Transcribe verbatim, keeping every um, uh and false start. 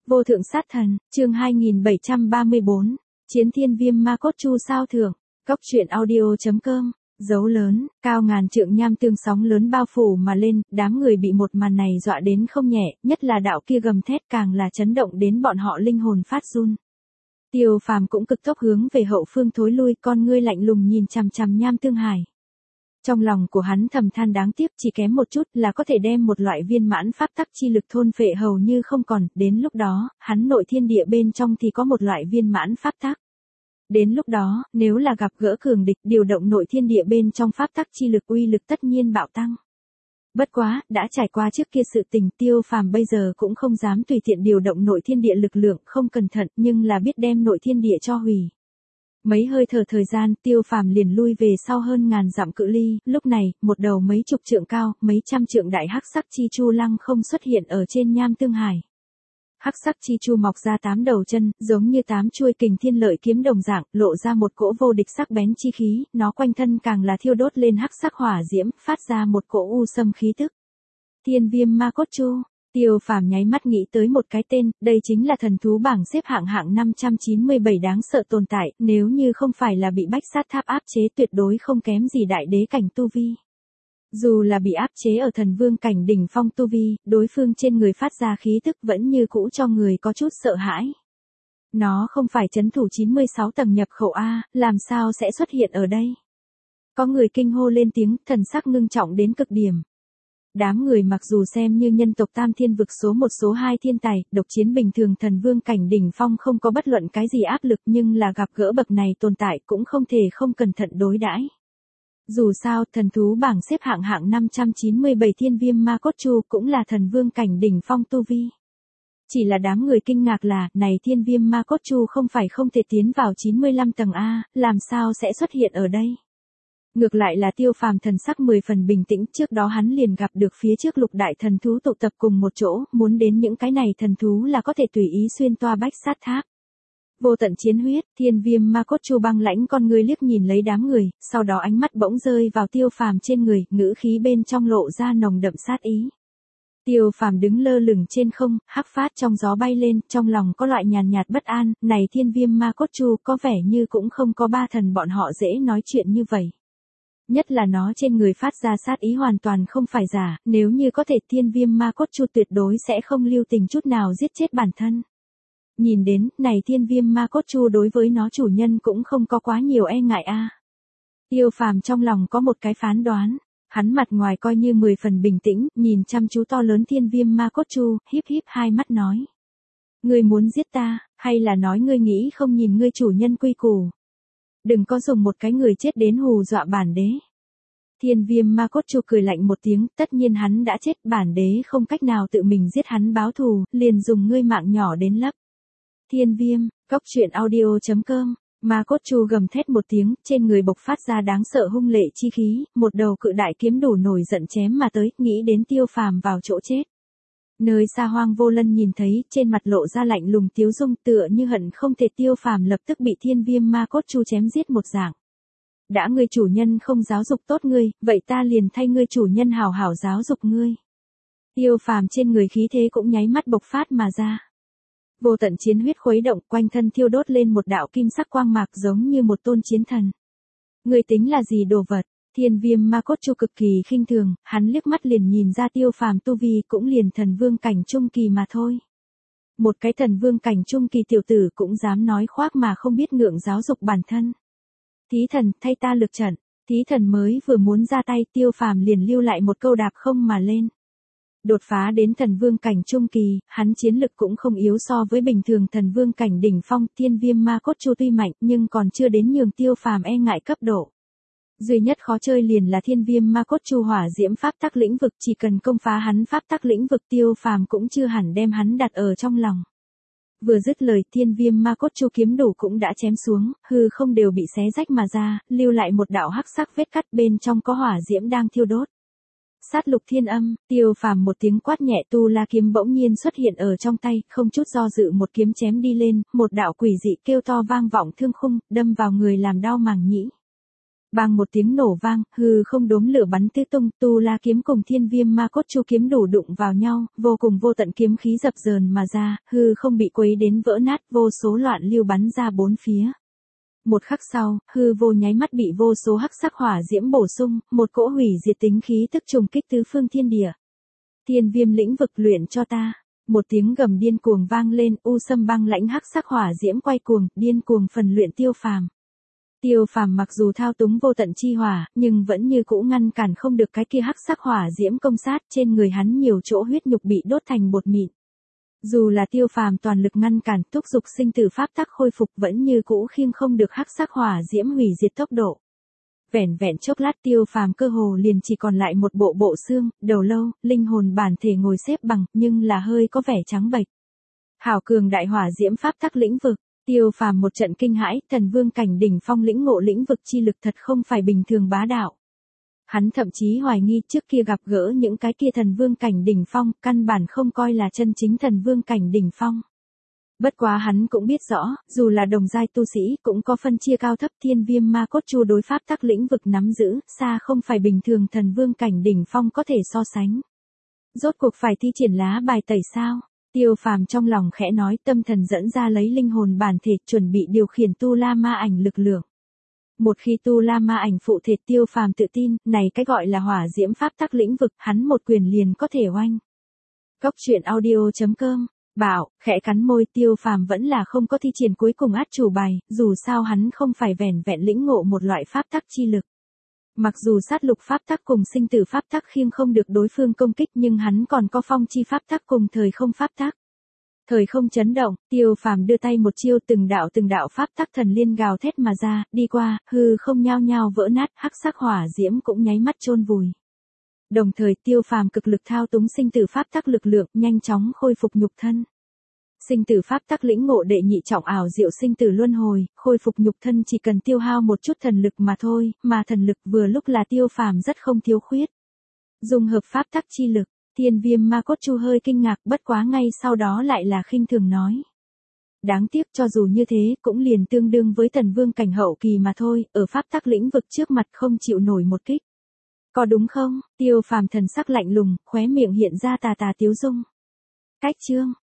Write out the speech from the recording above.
Vô thượng sát thần, chương hai nghìn bảy trăm ba mươi bốn, chiến thiên viêm ma cốt chu sao thưởng, góc truyện audio.com, dấu lớn, cao ngàn trượng nham tương sóng lớn bao phủ mà lên, đám người bị một màn này dọa đến không nhẹ, nhất là đạo kia gầm thét càng là chấn động đến bọn họ linh hồn phát run. Tiêu Phàm cũng cực tốc hướng về hậu phương thối lui, con ngươi lạnh lùng nhìn chằm chằm nham tương hải. Trong lòng của hắn thầm than đáng tiếc, chỉ kém một chút là có thể đem một loại viên mãn pháp tắc chi lực thôn phệ hầu như không còn, đến lúc đó, hắn nội thiên địa bên trong thì có một loại viên mãn pháp tắc. Đến lúc đó, nếu là gặp gỡ cường địch, điều động nội thiên địa bên trong pháp tắc chi lực uy lực tất nhiên bạo tăng. Bất quá, đã trải qua trước kia sự tình, Tiêu Phàm bây giờ cũng không dám tùy tiện điều động nội thiên địa lực lượng, không cẩn thận, nhưng là biết đem nội thiên địa cho hủy. Mấy hơi thở thời gian, Tiêu Phàm liền lui về sau hơn ngàn dặm cự ly, lúc này, một đầu mấy chục trượng cao, mấy trăm trượng đại hắc sắc chi chu lăng không xuất hiện ở trên nham tương hải. Hắc sắc chi chu mọc ra tám đầu chân, giống như tám chuôi kình thiên lợi kiếm đồng dạng, lộ ra một cỗ vô địch sắc bén chi khí, nó quanh thân càng là thiêu đốt lên hắc sắc hỏa diễm, phát ra một cỗ u xâm khí tức. Thiên viêm ma cốt chu. Tiêu Phàm nháy mắt nghĩ tới một cái tên, đây chính là thần thú bảng xếp hạng hạng năm trăm chín mươi bảy đáng sợ tồn tại, nếu như không phải là bị bách sát tháp áp chế tuyệt đối không kém gì đại đế cảnh tu vi. Dù là bị áp chế ở thần vương cảnh đỉnh phong tu vi, đối phương trên người phát ra khí tức vẫn như cũ cho người có chút sợ hãi. Nó không phải trấn thủ chín mươi sáu tầng nhập khẩu A, làm sao sẽ xuất hiện ở đây? Có người kinh hô lên tiếng, thần sắc ngưng trọng đến cực điểm. Đám người mặc dù xem như nhân tộc tam thiên vực số một số hai thiên tài, độc chiến bình thường thần vương cảnh đỉnh phong không có bất luận cái gì áp lực, nhưng là gặp gỡ bậc này tồn tại cũng không thể không cẩn thận đối đãi. Dù sao, thần thú bảng xếp hạng hạng năm trăm chín mươi bảy thiên viêm ma cốt chu cũng là thần vương cảnh đỉnh phong tu vi. Chỉ là đám người kinh ngạc là, này thiên viêm ma cốt chu không phải không thể tiến vào chín mươi lăm tầng A, làm sao sẽ xuất hiện ở đây? Ngược lại là Tiêu Phàm thần sắc mười phần bình tĩnh, trước đó hắn liền gặp được phía trước lục đại thần thú tụ tập cùng một chỗ, muốn đến những cái này thần thú là có thể tùy ý xuyên toa bách sát tháp. Vô tận chiến huyết, thiên viêm ma cốt chu băng lãnh con ngươi liếc nhìn lấy đám người, sau đó ánh mắt bỗng rơi vào Tiêu Phàm trên người, ngữ khí bên trong lộ ra nồng đậm sát ý. Tiêu Phàm đứng lơ lửng trên không, hắc phát trong gió bay lên, trong lòng có loại nhàn nhạt bất an, này thiên viêm ma cốt chu có vẻ như cũng không có ba thần bọn họ dễ nói chuyện như vậy. Nhất là nó trên người phát ra sát ý hoàn toàn không phải giả, nếu như có thể thiên viêm ma cốt chu tuyệt đối sẽ không lưu tình chút nào giết chết bản thân. Nhìn đến, này thiên viêm ma cốt chu đối với nó chủ nhân cũng không có quá nhiều e ngại a. Tiêu Phàm trong lòng có một cái phán đoán, hắn mặt ngoài coi như mười phần bình tĩnh, nhìn chăm chú to lớn thiên viêm ma cốt chu, híp híp hai mắt nói. Ngươi muốn giết ta, hay là nói ngươi nghĩ không nhìn ngươi chủ nhân quy củ? Đừng có dùng một cái người chết đến hù dọa bản đế. Thiên viêm ma cốt chu cười lạnh một tiếng, tất nhiên hắn đã chết, bản đế không cách nào tự mình giết hắn báo thù, liền dùng ngươi mạng nhỏ đến lấp. Thiên viêm, góc truyện audio.com, ma cốt chu gầm thét một tiếng, trên người bộc phát ra đáng sợ hung lệ chi khí, một đầu cự đại kiếm đủ nổi giận chém mà tới, nghĩ đến Tiêu Phàm vào chỗ chết. Nơi xa Hoang Vô Lân nhìn thấy, trên mặt lộ ra lạnh lùng tiếu dung, tựa như hận không thể Tiêu Phàm lập tức bị thiên viêm ma cốt chu chém giết một dạng. Đã ngươi chủ nhân không giáo dục tốt ngươi, vậy ta liền thay ngươi chủ nhân hảo hảo giáo dục ngươi. Tiêu Phàm trên người khí thế cũng nháy mắt bộc phát mà ra. Vô tận chiến huyết khuấy động, quanh thân thiêu đốt lên một đạo kim sắc quang mạc giống như một tôn chiến thần. Ngươi tính là gì đồ vật? Thiên viêm ma cốt chu cực kỳ khinh thường, hắn liếc mắt liền nhìn ra Tiêu Phàm tu vi cũng liền thần vương cảnh trung kỳ mà thôi. Một cái thần vương cảnh trung kỳ tiểu tử cũng dám nói khoác mà không biết ngượng giáo dục bản thân. Thí thần, thay ta lực trận. Thí thần mới vừa muốn ra tay, Tiêu Phàm liền lưu lại một câu đạp không mà lên. Đột phá đến thần vương cảnh trung kỳ, hắn chiến lực cũng không yếu so với bình thường thần vương cảnh đỉnh phong, thiên viêm ma cốt chu tuy mạnh nhưng còn chưa đến nhường Tiêu Phàm e ngại cấp độ. Duy nhất khó chơi liền là thiên viêm ma cốt chu hỏa diễm pháp tắc lĩnh vực, chỉ cần công phá hắn pháp tắc lĩnh vực Tiêu Phàm cũng chưa hẳn đem hắn đặt ở trong lòng. Vừa dứt lời, thiên viêm ma cốt chu kiếm đủ cũng đã chém xuống, hư không đều bị xé rách mà ra, lưu lại một đạo hắc sắc vết cắt, bên trong có hỏa diễm đang thiêu đốt. Sát lục thiên âm, Tiêu Phàm một tiếng quát nhẹ, tu la kiếm bỗng nhiên xuất hiện ở trong tay, không chút do dự một kiếm chém đi lên, một đạo quỷ dị kêu to vang vọng thương khung, đâm vào người làm đau màng nhĩ. Bang một tiếng nổ vang, hư không đốm lửa bắn tứ tung, Tu La kiếm cùng Thiên Viêm Ma Cốt Chu kiếm đủ đụng vào nhau, vô cùng vô tận kiếm khí dập dờn mà ra, hư không bị quấy đến vỡ nát, vô số loạn lưu bắn ra bốn phía. Một khắc sau, hư vô nháy mắt bị vô số hắc sắc hỏa diễm bổ sung, một cỗ hủy diệt tính khí tức trùng kích tứ phương thiên địa. Thiên Viêm lĩnh vực luyện cho ta. Một tiếng gầm điên cuồng vang lên, u sâm băng lãnh hắc sắc hỏa diễm quay cuồng, điên cuồng phần luyện Tiêu Phàm. Tiêu Phàm mặc dù thao túng vô tận chi hỏa, nhưng vẫn như cũ ngăn cản không được cái kia hắc sắc hỏa diễm công sát, trên người hắn nhiều chỗ huyết nhục bị đốt thành bột mịn. Dù là Tiêu Phàm toàn lực ngăn cản, thúc dục sinh tử pháp tắc khôi phục vẫn như cũ khiêng không được hắc sắc hỏa diễm hủy diệt tốc độ. Vẻn vẹn chốc lát Tiêu Phàm cơ hồ liền chỉ còn lại một bộ bộ xương, đầu lâu, linh hồn bản thể ngồi xếp bằng, nhưng là hơi có vẻ trắng bệch. Hảo cường đại hỏa diễm pháp tắc lĩnh vực, Tiêu Phàm một trận kinh hãi, thần vương cảnh đỉnh phong lĩnh ngộ lĩnh vực chi lực thật không phải bình thường bá đạo. Hắn thậm chí hoài nghi trước kia gặp gỡ những cái kia thần vương cảnh đỉnh phong, căn bản không coi là chân chính thần vương cảnh đỉnh phong. Bất quá hắn cũng biết rõ, dù là đồng giai tu sĩ cũng có phân chia cao thấp. Thiên Viêm Ma Cốt Chu đối pháp tắc lĩnh vực nắm giữ, xa không phải bình thường thần vương cảnh đỉnh phong có thể so sánh. Rốt cuộc phải thi triển lá bài tẩy sao? Tiêu Phàm trong lòng khẽ nói, tâm thần dẫn ra lấy linh hồn bản thể, chuẩn bị điều khiển Tu La Ma ảnh lực lượng. Một khi Tu La Ma ảnh phụ thể, Tiêu Phàm tự tin, này cái gọi là hỏa diễm pháp tắc lĩnh vực, hắn một quyền liền có thể oanh. Góc truyện audio chấm com Bảo, khẽ cắn môi. Tiêu Phàm vẫn là không có thi triển cuối cùng át chủ bài, dù sao hắn không phải vẻn vẹn lĩnh ngộ một loại pháp tắc chi lực. Mặc dù sát lục pháp tắc cùng sinh tử pháp tắc khiêng không được đối phương công kích, nhưng hắn còn có phong chi pháp tắc cùng thời không pháp tắc. Thời không chấn động, Tiêu Phàm đưa tay một chiêu, từng đạo từng đạo pháp tắc thần liên gào thét mà ra, đi qua, hư không nhao nhao vỡ nát, hắc sắc hỏa diễm cũng nháy mắt chôn vùi. Đồng thời Tiêu Phàm cực lực thao túng sinh tử pháp tắc lực lượng, nhanh chóng khôi phục nhục thân. Sinh tử pháp tắc lĩnh ngộ đệ nhị trọng ảo diệu sinh tử luân hồi, khôi phục nhục thân chỉ cần tiêu hao một chút thần lực mà thôi, mà thần lực vừa lúc là Tiêu Phàm rất không thiếu khuyết. Dùng hợp pháp tắc chi lực, Thiên Viêm Ma Cốt Chu hơi kinh ngạc, bất quá ngay sau đó lại là khinh thường nói. Đáng tiếc, cho dù như thế, cũng liền tương đương với thần vương cảnh hậu kỳ mà thôi, ở pháp tắc lĩnh vực trước mặt không chịu nổi một kích. Có đúng không? Tiêu Phàm thần sắc lạnh lùng, khóe miệng hiện ra tà tà tiếu dung. Cách chương